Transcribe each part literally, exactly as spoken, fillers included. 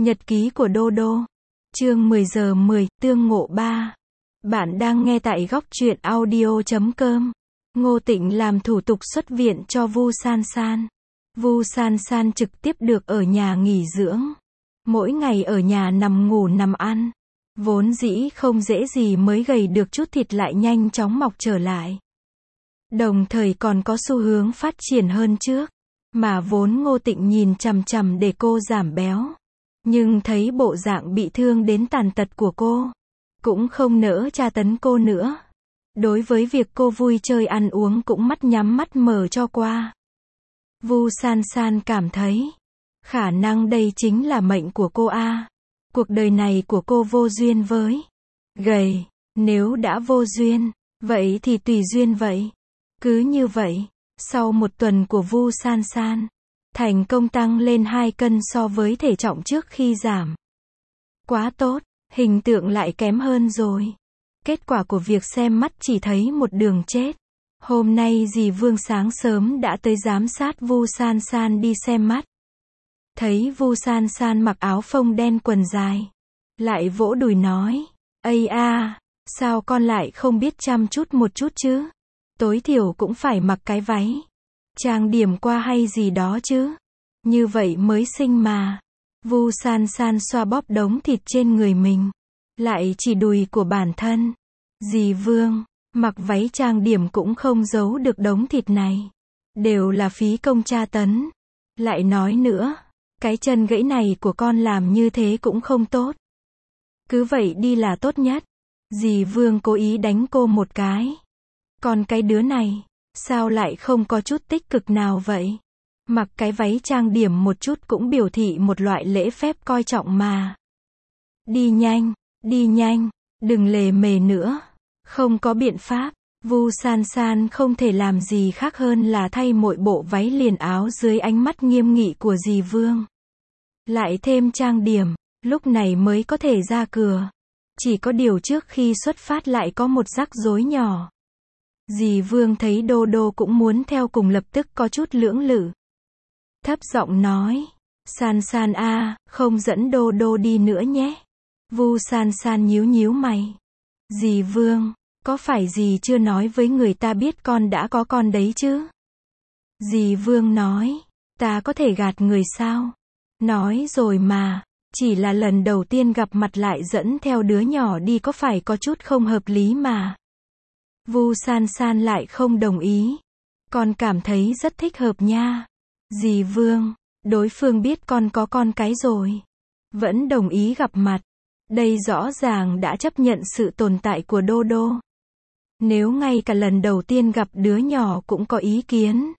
Nhật ký của Đô Đô. Chương mười giờ mười, tương ngộ ba. Bạn đang nghe tại góc truyện audio chấm com. Ngô Tịnh làm thủ tục xuất viện cho Vu San San. Vu San San trực tiếp được ở nhà nghỉ dưỡng. Mỗi ngày ở nhà nằm ngủ nằm ăn. Vốn dĩ không dễ gì mới gầy được chút thịt lại nhanh chóng mọc trở lại. Đồng thời còn có xu hướng phát triển hơn trước. Mà vốn Ngô Tịnh nhìn chằm chằm để cô giảm béo. Nhưng thấy bộ dạng bị thương đến tàn tật của cô. Cũng không nỡ tra tấn cô nữa. Đối với việc cô vui chơi ăn uống cũng mắt nhắm mắt mở cho qua. Vu San San cảm thấy. Khả năng đây chính là mệnh của cô a. Cuộc đời này của cô vô duyên với gầy. Nếu đã vô duyên, vậy thì tùy duyên vậy. Cứ như vậy, sau một tuần của Vu San San, thành công tăng lên hai cân so với thể trọng trước khi giảm. Quá tốt, hình tượng lại kém hơn rồi. Kết quả của việc xem mắt chỉ thấy một đường chết. Hôm nay dì Vương sáng sớm đã tới giám sát Vu San San đi xem mắt. Thấy Vu San San mặc áo phông đen quần dài. Lại vỗ đùi nói, ây a, sao con lại không biết chăm chút một chút chứ? Tối thiểu cũng phải mặc cái váy. Trang điểm qua hay gì đó chứ. Như vậy mới xinh mà. Vu San San xoa bóp đống thịt trên người mình. Lại chỉ đùi của bản thân. Dì Vương, mặc váy trang điểm cũng không giấu được đống thịt này. Đều là phí công tra tấn. Lại nói nữa, cái chân gãy này của con làm như thế cũng không tốt. Cứ vậy đi là tốt nhất. Dì Vương cố ý đánh cô một cái. Còn cái đứa này, sao lại không có chút tích cực nào vậy? Mặc cái váy trang điểm một chút cũng biểu thị một loại lễ phép coi trọng mà. Đi nhanh, đi nhanh, đừng lề mề nữa. Không có biện pháp, Vu San San không thể làm gì khác hơn là thay mỗi bộ váy liền áo dưới ánh mắt nghiêm nghị của dì Vương. Lại thêm trang điểm, lúc này mới có thể ra cửa. Chỉ có điều trước khi xuất phát lại có một rắc rối nhỏ. Dì Vương thấy Đô Đô cũng muốn theo cùng lập tức có chút lưỡng lự. Thấp giọng nói, San San a, không dẫn Đô Đô đi nữa nhé. Vu San San nhíu nhíu mày. Dì Vương, có phải dì chưa nói với người ta biết con đã có con đấy chứ? Dì Vương nói, ta có thể gạt người sao? Nói rồi mà, chỉ là lần đầu tiên gặp mặt lại dẫn theo đứa nhỏ đi có phải có chút không hợp lý mà. Vu San San lại không đồng ý. Con cảm thấy rất thích hợp nha. Dì Vương, đối phương biết con có con cái rồi. Vẫn đồng ý gặp mặt. Đây rõ ràng đã chấp nhận sự tồn tại của Đô Đô. Nếu ngay cả lần đầu tiên gặp đứa nhỏ cũng có ý kiến.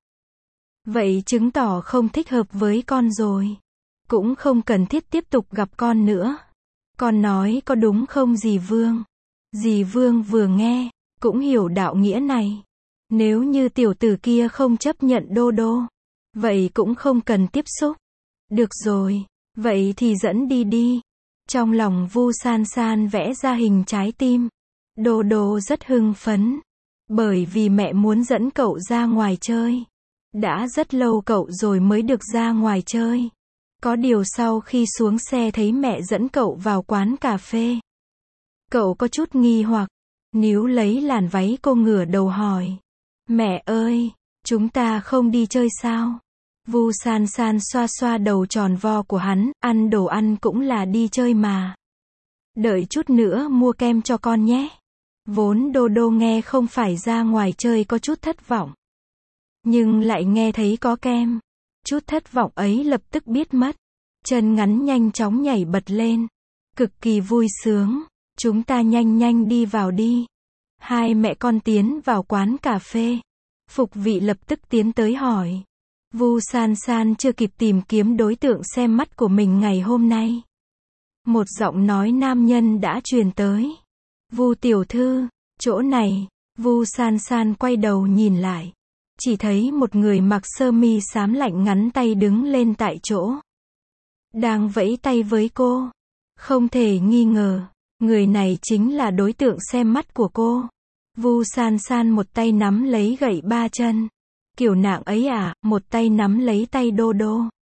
Vậy chứng tỏ không thích hợp với con rồi. Cũng không cần thiết tiếp tục gặp con nữa. Con nói có đúng không dì Vương? Dì Vương vừa nghe, cũng hiểu đạo nghĩa này. Nếu như tiểu tử kia không chấp nhận Đô Đô, vậy cũng không cần tiếp xúc. Được rồi, vậy thì dẫn đi đi. Trong lòng Vu San San vẽ ra hình trái tim. Đô Đô rất hưng phấn. Bởi vì mẹ muốn dẫn cậu ra ngoài chơi. Đã rất lâu cậu rồi mới được ra ngoài chơi. Có điều sau khi xuống xe thấy mẹ dẫn cậu vào quán cà phê. Cậu có chút nghi hoặc. Níu lấy làn váy cô ngửa đầu hỏi. Mẹ ơi, chúng ta không đi chơi sao? Vu San San xoa xoa đầu tròn vo của hắn, ăn đồ ăn cũng là đi chơi mà. Đợi chút nữa mua kem cho con nhé. Vốn Đô Đô nghe không phải ra ngoài chơi có chút thất vọng. Nhưng lại nghe thấy có kem. Chút thất vọng ấy lập tức biết mất. Chân ngắn nhanh chóng nhảy bật lên. Cực kỳ vui sướng. Chúng ta nhanh nhanh đi vào đi. Hai mẹ con tiến vào quán cà phê. Phục vị lập tức tiến tới hỏi. Vu San San chưa kịp tìm kiếm đối tượng xem mắt của mình ngày hôm nay. Một giọng nói nam nhân đã truyền tới. Vu tiểu thư, chỗ này. Vu San San quay đầu nhìn lại. Chỉ thấy một người mặc sơ mi xám lạnh ngắn tay đứng lên tại chỗ. Đang vẫy tay với cô. Không thể nghi ngờ. Người này chính là đối tượng xem mắt của cô. Vu San San một tay nắm lấy gậy ba chân. Kiểu nàng ấy à, một tay nắm lấy tay Đô Đô.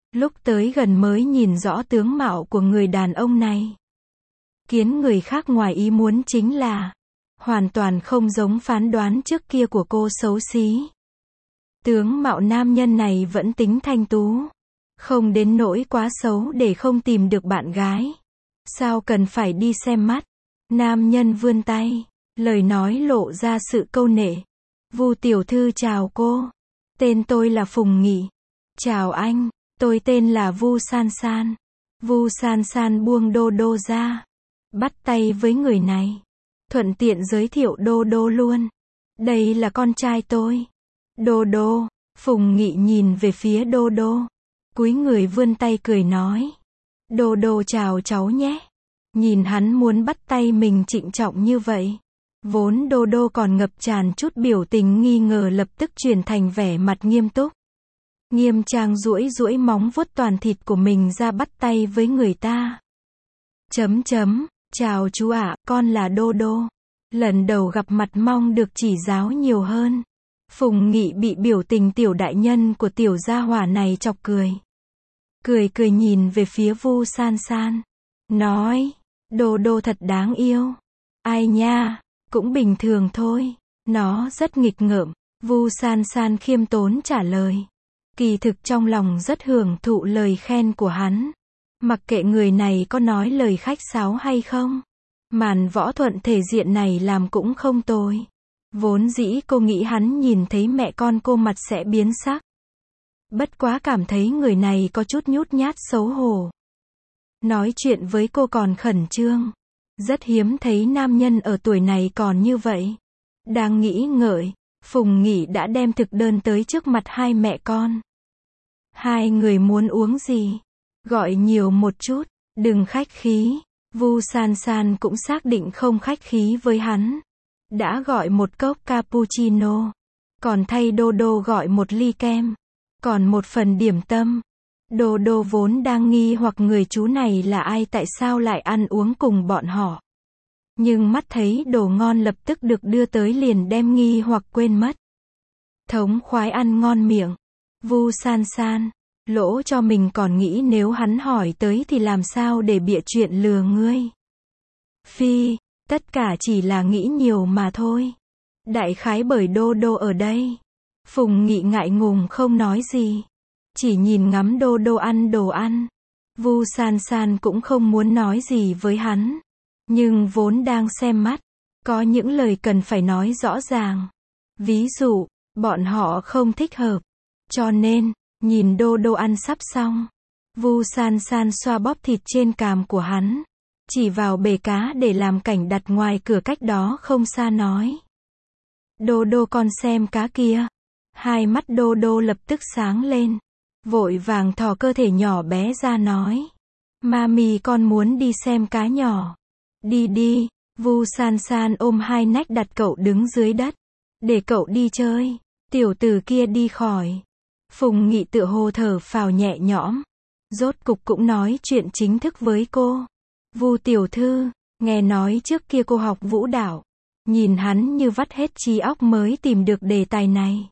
Lúc tới gần mới nhìn rõ tướng mạo của người đàn ông này. Khiến người khác ngoài ý muốn chính là, hoàn toàn không giống phán đoán trước kia của cô xấu xí. Tướng mạo nam nhân này vẫn tính thanh tú. Không đến nỗi quá xấu để không tìm được bạn gái. Sao cần phải đi xem mắt. Nam nhân vươn tay. Lời nói lộ ra sự câu nệ. Vu tiểu thư chào cô. Tên tôi là Phùng Nghị. Chào anh, tôi tên là Vu San San. Vu San San buông Đô Đô ra. Bắt tay với người này. Thuận tiện giới thiệu Đô Đô luôn. Đây là con trai tôi. Đô Đô. Phùng Nghị nhìn về phía Đô Đô. Cúi người vươn tay cười nói. Đô Đô chào cháu nhé. Nhìn hắn muốn bắt tay mình trịnh trọng như vậy. Vốn Đô Đô còn ngập tràn chút biểu tình nghi ngờ lập tức chuyển thành vẻ mặt nghiêm túc. Nghiêm trang duỗi duỗi móng vuốt toàn thịt của mình ra bắt tay với người ta. Chấm chấm, chào chú ạ, con là Đô Đô. Lần đầu gặp mặt mong được chỉ giáo nhiều hơn. Phùng Nghị bị biểu tình tiểu đại nhân của tiểu gia hỏa này chọc cười. Cười cười nhìn về phía Vu San San. Nói, Đô Đô thật đáng yêu. Ai nha, cũng bình thường thôi. Nó rất nghịch ngợm. Vu San San khiêm tốn trả lời. Kỳ thực trong lòng rất hưởng thụ lời khen của hắn. Mặc kệ người này có nói lời khách sáo hay không. Màn võ thuận thể diện này làm cũng không tồi. Vốn dĩ cô nghĩ hắn nhìn thấy mẹ con cô mặt sẽ biến sắc. Bất quá cảm thấy người này có chút nhút nhát xấu hổ. Nói chuyện với cô còn khẩn trương. Rất hiếm thấy nam nhân ở tuổi này còn như vậy. Đang nghĩ ngợi, Phùng Nghị đã đem thực đơn tới trước mặt hai mẹ con. Hai người muốn uống gì? Gọi nhiều một chút, đừng khách khí. Vu San San cũng xác định không khách khí với hắn. Đã gọi một cốc cappuccino. Còn thay Đô Đô gọi một ly kem. Còn một phần điểm tâm. Đô Đô vốn đang nghi hoặc người chú này là ai tại sao lại ăn uống cùng bọn họ. Nhưng mắt thấy đồ ngon lập tức được đưa tới liền đem nghi hoặc quên mất. Thống khoái ăn ngon miệng. Vu San San, lỗ cho mình còn nghĩ nếu hắn hỏi tới thì làm sao để bịa chuyện lừa ngươi. Phi, tất cả chỉ là nghĩ nhiều mà thôi. Đại khái bởi Đô Đô ở đây. Phùng Nghị ngại ngùng không nói gì. Chỉ nhìn ngắm Đô Đô ăn đồ ăn. Vu San San cũng không muốn nói gì với hắn. Nhưng vốn đang xem mắt. Có những lời cần phải nói rõ ràng. Ví dụ, bọn họ không thích hợp. Cho nên, nhìn Đô Đô ăn sắp xong. Vu San San xoa bóp thịt trên cằm của hắn. Chỉ vào bể cá để làm cảnh đặt ngoài cửa cách đó không xa nói. Đô Đô con xem cá kia. Hai mắt Đô Đô lập tức sáng lên. Vội vàng thò cơ thể nhỏ bé ra nói. Mami con muốn đi xem cá nhỏ. Đi đi, Vu San San ôm hai nách đặt cậu đứng dưới đất. Để cậu đi chơi. Tiểu tử kia đi khỏi. Phùng Nghị tựa hồ thở phào nhẹ nhõm. Rốt cục cũng nói chuyện chính thức với cô. Vu tiểu thư, nghe nói trước kia cô học vũ đạo. Nhìn hắn như vắt hết trí óc mới tìm được đề tài này.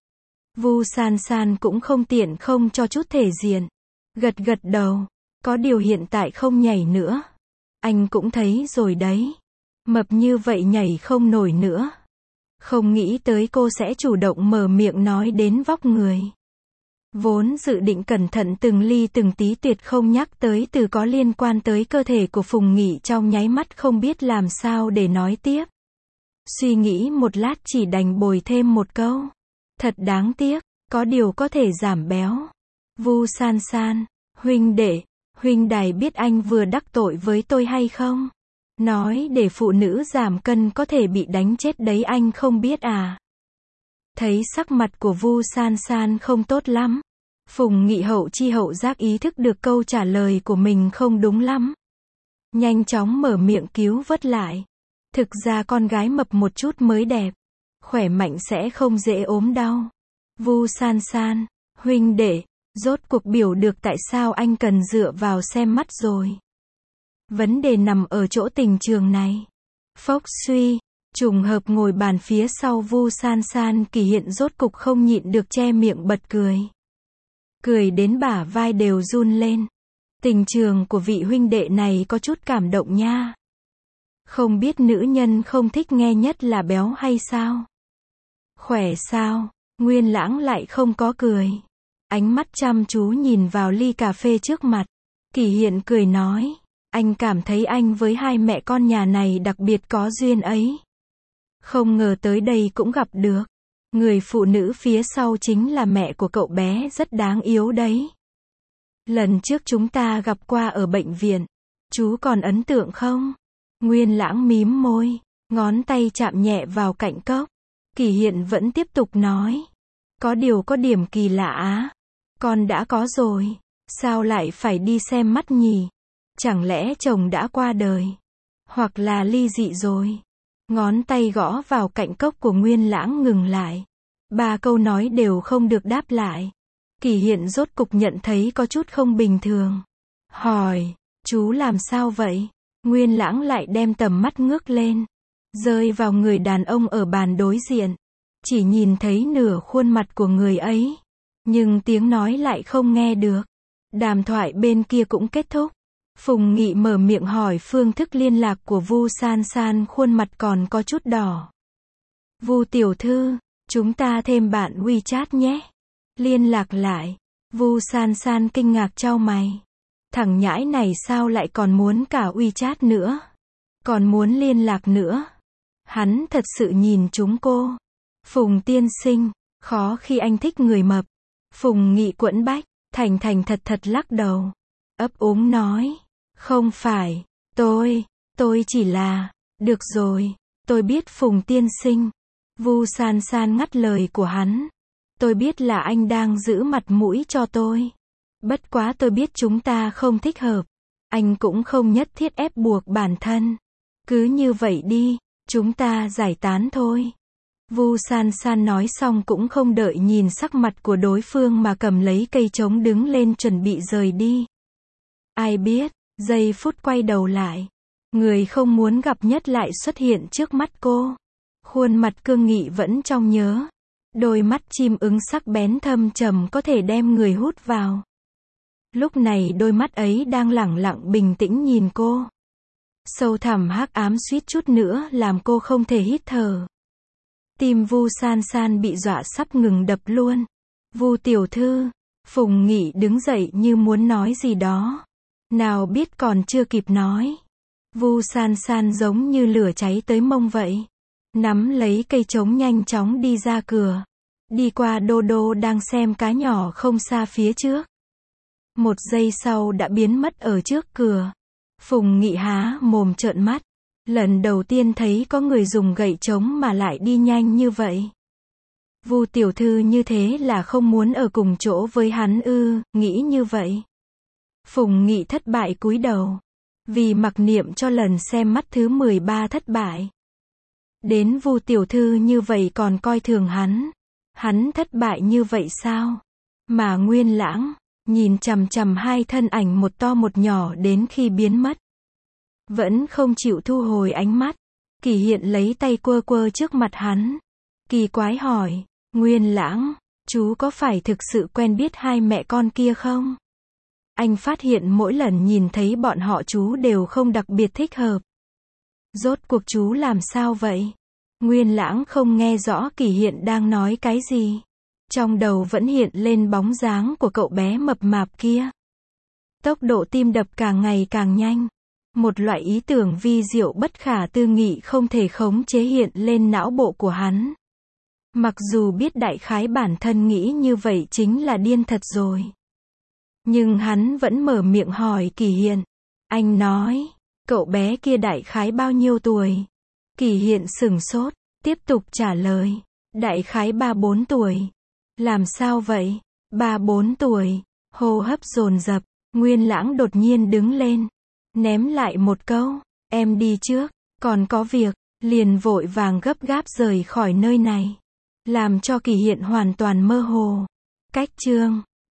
Vu San San cũng không tiện không cho chút thể diện. Gật gật đầu. Có điều hiện tại không nhảy nữa. Anh cũng thấy rồi đấy. Mập như vậy nhảy không nổi nữa. Không nghĩ tới cô sẽ chủ động mở miệng nói đến vóc người. Vốn dự định cẩn thận từng ly từng tí tuyệt không nhắc tới từ có liên quan tới cơ thể của Phùng Nghị trong nháy mắt không biết làm sao để nói tiếp. Suy nghĩ một lát chỉ đành bồi thêm một câu. Thật đáng tiếc, có điều có thể giảm béo. Vu San San, huynh đệ, huynh đài biết anh vừa đắc tội với tôi hay không? Nói để phụ nữ giảm cân có thể bị đánh chết đấy anh không biết à? Thấy sắc mặt của Vu San San không tốt lắm. Phùng Nghị hậu chi hậu giác ý thức được câu trả lời của mình không đúng lắm. Nhanh chóng mở miệng cứu vớt lại. Thực ra con gái mập một chút mới đẹp. Khỏe mạnh sẽ không dễ ốm đau. Vu San San, huynh đệ, rốt cuộc biểu được tại sao anh cần dựa vào xem mắt rồi. Vấn đề nằm ở chỗ tình trường này. Phốc suy, trùng hợp ngồi bàn phía sau Vu San San Kỳ Hiện rốt cục không nhịn được che miệng bật cười. cười đến bả vai đều run lên. Tình trường của vị huynh đệ này có chút cảm động nha. Không biết nữ nhân không thích nghe nhất là béo hay sao? Khỏe sao? Nguyên Lãng lại không có cười. Ánh mắt chăm chú nhìn vào ly cà phê trước mặt. Kỳ Hiện cười nói, anh cảm thấy anh với hai mẹ con nhà này đặc biệt có duyên ấy. Không ngờ tới đây cũng gặp được. Người phụ nữ phía sau chính là mẹ của cậu bé, rất đáng yếu đấy. Lần trước chúng ta gặp qua ở bệnh viện, chú còn ấn tượng không? Nguyên Lãng mím môi, ngón tay chạm nhẹ vào cạnh cốc. Kỳ Hiện vẫn tiếp tục nói, có điều có điểm kỳ lạ á. Con đã có rồi, sao lại phải đi xem mắt nhỉ? Chẳng lẽ chồng đã qua đời? Hoặc là ly dị rồi? Ngón tay gõ vào cạnh cốc của Nguyên Lãng ngừng lại. Ba câu nói đều không được đáp lại. Kỳ Hiện rốt cục nhận thấy có chút không bình thường. Hỏi, chú làm sao vậy? Nguyên Lãng lại đem tầm mắt ngước lên, rơi vào người đàn ông ở bàn đối diện. Chỉ nhìn thấy nửa khuôn mặt của người ấy, nhưng tiếng nói lại không nghe được. Đàm thoại bên kia cũng kết thúc. Phùng Nghị mở miệng hỏi phương thức liên lạc của Vu San San, khuôn mặt còn có chút đỏ. Vu tiểu thư, chúng ta thêm bạn WeChat nhé. Liên lạc lại. Vu San San kinh ngạc chau mày. Thằng nhãi này sao lại còn muốn cả WeChat nữa? Còn muốn liên lạc nữa? Hắn thật sự nhìn chúng cô. Phùng tiên sinh, khó khi anh thích người mập. Phùng Nghị quẫn bách, thành thành thật thật lắc đầu. Ấp úng nói, không phải, tôi, tôi chỉ là, được rồi, tôi biết Phùng tiên sinh. Vu San San ngắt lời của hắn. Tôi biết là anh đang giữ mặt mũi cho tôi. Bất quá tôi biết chúng ta không thích hợp. Anh cũng không nhất thiết ép buộc bản thân. Cứ như vậy đi, chúng ta giải tán thôi. Vu San San nói xong cũng không đợi nhìn sắc mặt của đối phương mà cầm lấy cây trống đứng lên chuẩn bị rời đi. Ai biết, giây phút quay đầu lại, người không muốn gặp nhất lại xuất hiện trước mắt cô. Khuôn mặt cương nghị vẫn trong nhớ. Đôi mắt chim ưng sắc bén thâm trầm có thể đem người hút vào. Lúc này đôi mắt ấy đang lẳng lặng bình tĩnh nhìn cô. Sâu thẳm hắc ám suýt chút nữa làm cô không thể hít thở. Tim Vu San San bị dọa sắp ngừng đập luôn. Vu tiểu thư, Phùng Nghị đứng dậy như muốn nói gì đó. Nào biết còn chưa kịp nói. Vu San San giống như lửa cháy tới mông vậy. Nắm lấy cây trống nhanh chóng đi ra cửa. Đi qua Đô Đô đang xem cá nhỏ không xa phía trước. Một giây sau đã biến mất ở trước cửa. Phùng Nghị há mồm trợn mắt. Lần đầu tiên thấy có người dùng gậy trống mà lại đi nhanh như vậy. Vu tiểu thư như thế là không muốn ở cùng chỗ với hắn ư, nghĩ như vậy. Phùng Nghị thất bại cúi đầu. Vì mặc niệm cho lần xem mắt thứ mười ba thất bại. Đến Vu tiểu thư như vậy còn coi thường hắn. Hắn thất bại như vậy sao? Mà Nguyên Lãng, nhìn chằm chằm hai thân ảnh một to một nhỏ đến khi biến mất. Vẫn không chịu thu hồi ánh mắt. Kỳ Hiện lấy tay quơ quơ trước mặt hắn. Kỳ quái hỏi, Nguyên Lãng, chú có phải thực sự quen biết hai mẹ con kia không? Anh phát hiện mỗi lần nhìn thấy bọn họ chú đều không đặc biệt thích hợp. Rốt cuộc chú làm sao vậy? Nguyên Lãng không nghe rõ Kỳ Hiện đang nói cái gì. Trong đầu vẫn hiện lên bóng dáng của cậu bé mập mạp kia. Tốc độ tim đập càng ngày càng nhanh. Một loại ý tưởng vi diệu bất khả tư nghị không thể khống chế hiện lên não bộ của hắn. Mặc dù biết đại khái bản thân nghĩ như vậy chính là điên thật rồi. Nhưng hắn vẫn mở miệng hỏi Kỳ Hiện. Anh nói, cậu bé kia đại khái bao nhiêu tuổi? Kỳ Hiện sửng sốt, tiếp tục trả lời. Đại khái ba bốn tuổi. Làm sao vậy? Ba bốn tuổi. Hô hấp dồn dập. Nguyên Lãng đột nhiên đứng lên. Ném lại một câu. Em đi trước. Còn có việc. Liền vội vàng gấp gáp rời khỏi nơi này. Làm cho Kỳ Hiện hoàn toàn mơ hồ. Cách chương